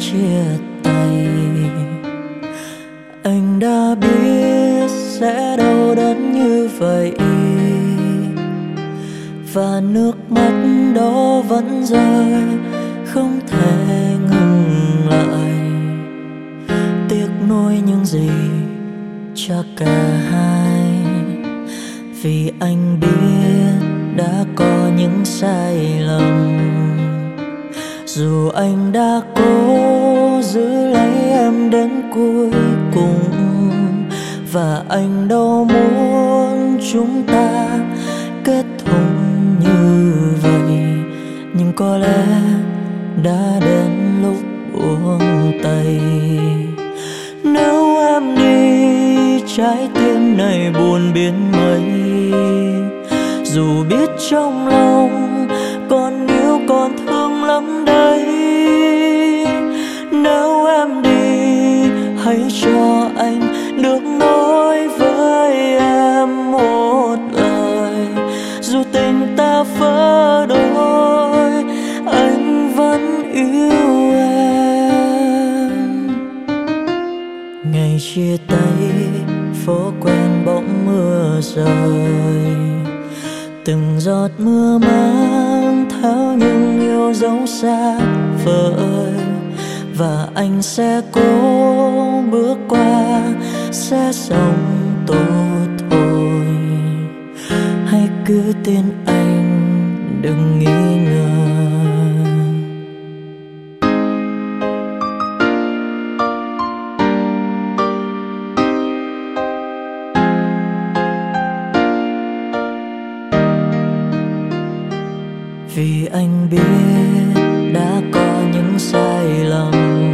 chia tay. Anh đã biết sẽ đau đớn như vậy, và nước mắt đó vẫn rơi không thể ngừng lại. Tiếc nuối những gì cho cả hai, vì anh biết đã có những sai lầm. Dù anh đã cố giữ lấy em đến cuối cùng, và anh đâu muốn chúng ta kết thúc như vậy, nhưng có lẽ đã đến lúc buông tay. Nếu em đi, trái tim này buồn biến mấy, dù biết trong lòng còn yêu còn thương lắm đấy. Nếu em đi, hãy cho anh được nói với em một lời. Dù tình ta vỡ đôi, anh vẫn yêu em. Ngày chia tay, phố quen bỗng mưa rơi. Từng giọt mưa mang theo những yêu dấu xa vời, và anh sẽ cố bước qua, sẽ sống tốt thôi. Hãy cứ tin anh, đừng nghi ngờ. Vì anh biết đã có những sai lầm,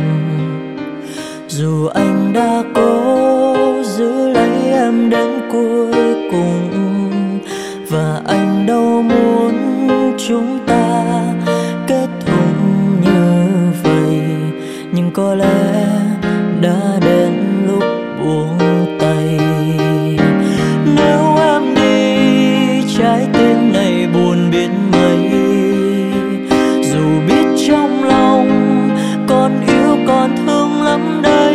dù anh đã cố giữ lấy em đến cuối cùng, và anh đâu muốn chúng ta kết thúc như vậy, nhưng có lẽ đã đến lúc buông tay. Nếu em đi, trái tim này buồn biến mấy, dù biết trong lòng còn yêu còn thương lắm đấy.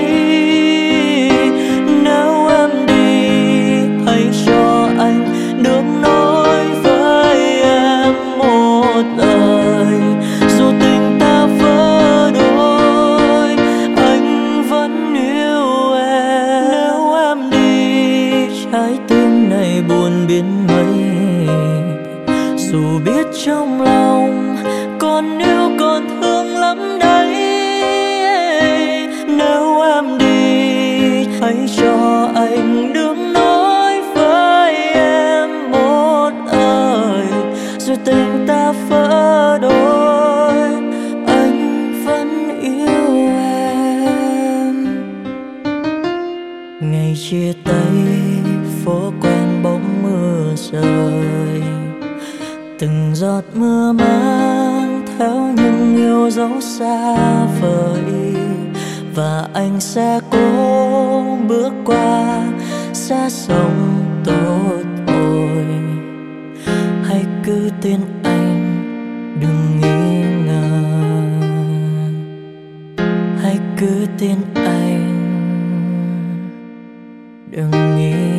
Nếu em đi, hãy cho anh được nói với em một lời. Dù tình ta vỡ đôi, anh vẫn yêu em. Nếu em đi, trái tim này buồn biến mấy, dù biết trong lòng còn yêu còn thương lắm đấy. Nếu em đi, hãy cho anh được nói với em một lời. Dù tình ta vỡ đôi, anh vẫn yêu em. Ngày chia tay, phố quen bỗng mưa rơi. Từng giọt mưa mang theo những yêu dấu xa vời, và anh sẽ cố bước qua, sẽ sống tốt thôi. Hãy cứ tin anh, đừng nghi ngờ. Hãy cứ tin anh, đừng nghi ngờ.